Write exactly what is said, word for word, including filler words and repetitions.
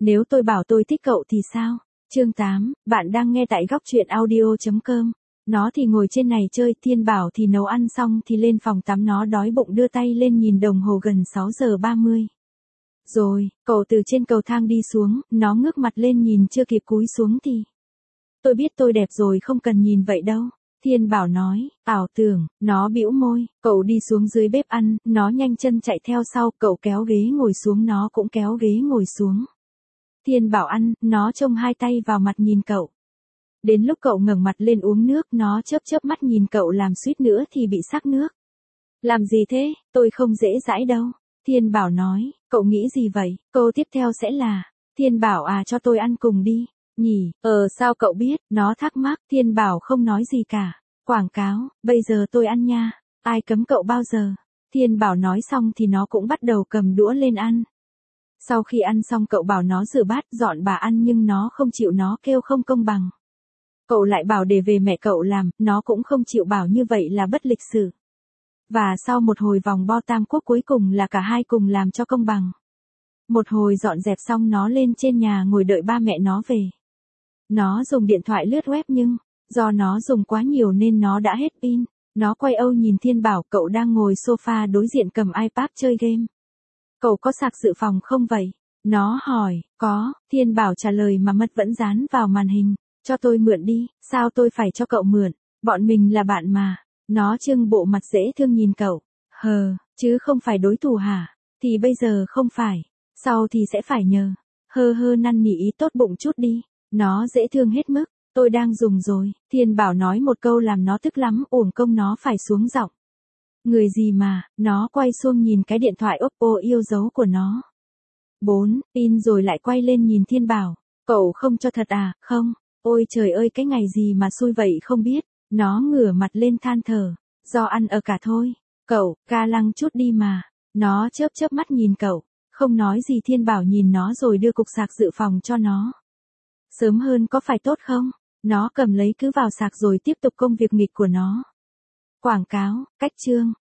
Nếu tôi bảo tôi thích cậu thì sao? Chương tám, bạn đang nghe tại góc truyện audio chấm com. Nó thì ngồi trên này chơi, Thiên Bảo thì nấu ăn xong thì lên phòng tắm, nó đói bụng đưa tay lên nhìn đồng hồ gần sáu giờ ba mươi. Rồi, cậu từ trên cầu thang đi xuống, nó ngước mặt lên nhìn chưa kịp cúi xuống thì. Tôi biết tôi đẹp rồi, không cần nhìn vậy đâu. Thiên Bảo nói, ảo tưởng, nó bĩu môi, cậu đi xuống dưới bếp ăn, nó nhanh chân chạy theo sau, cậu kéo ghế ngồi xuống, nó cũng kéo ghế ngồi xuống. Thiên Bảo ăn, nó chông hai tay vào mặt nhìn cậu. Đến lúc cậu ngẩng mặt lên uống nước, nó chớp chớp mắt nhìn cậu làm suýt nữa thì bị sặc nước. Làm gì thế, tôi không dễ dãi đâu. Thiên Bảo nói, cậu nghĩ gì vậy, câu tiếp theo sẽ là, Thiên Bảo à cho tôi ăn cùng đi, nhỉ, ờ sao cậu biết, nó thắc mắc, Thiên Bảo không nói gì cả. Quảng cáo, bây giờ tôi ăn nha, ai cấm cậu bao giờ. Thiên Bảo nói xong thì nó cũng bắt đầu cầm đũa lên ăn. Sau khi ăn xong cậu bảo nó rửa bát dọn bà ăn nhưng nó không chịu, nó kêu không công bằng. Cậu lại bảo để về mẹ cậu làm, nó cũng không chịu, bảo như vậy là bất lịch sự. Và sau một hồi vòng vo tam quốc cuối cùng là cả hai cùng làm cho công bằng. Một hồi dọn dẹp xong nó lên trên nhà ngồi đợi ba mẹ nó về. Nó dùng điện thoại lướt web nhưng, do nó dùng quá nhiều nên nó đã hết pin. Nó quay âu nhìn Thiên Bảo, cậu đang ngồi sofa đối diện cầm iPad chơi game. Cậu có sạc dự phòng không vậy? Nó hỏi, có, Thiên Bảo trả lời mà mắt vẫn dán vào màn hình. Cho tôi mượn đi, sao tôi phải cho cậu mượn, bọn mình là bạn mà. Nó trưng bộ mặt dễ thương nhìn cậu, hờ, chứ không phải đối thủ hả? Thì bây giờ không phải, sau thì sẽ phải nhờ. Hơ hơ năn nỉ ý tốt bụng chút đi, nó dễ thương hết mức, tôi đang dùng rồi. Thiên Bảo nói một câu làm nó tức lắm, uổng công nó phải xuống giọng. Người gì mà, nó quay xuống nhìn cái điện thoại Oppo yêu dấu của nó. bốn, pin rồi lại quay lên nhìn Thiên Bảo, cậu không cho thật à, không? Ôi trời ơi, cái ngày gì mà xui vậy không biết. Nó ngửa mặt lên than thở, do ăn ở cả thôi. Cậu, ca lăng chút đi mà. Nó chớp chớp mắt nhìn cậu, không nói gì. Thiên Bảo nhìn nó rồi đưa cục sạc dự phòng cho nó. Sớm hơn có phải tốt không? Nó cầm lấy cứ vào sạc rồi tiếp tục công việc nghịch của nó. Quảng cáo, cách chương.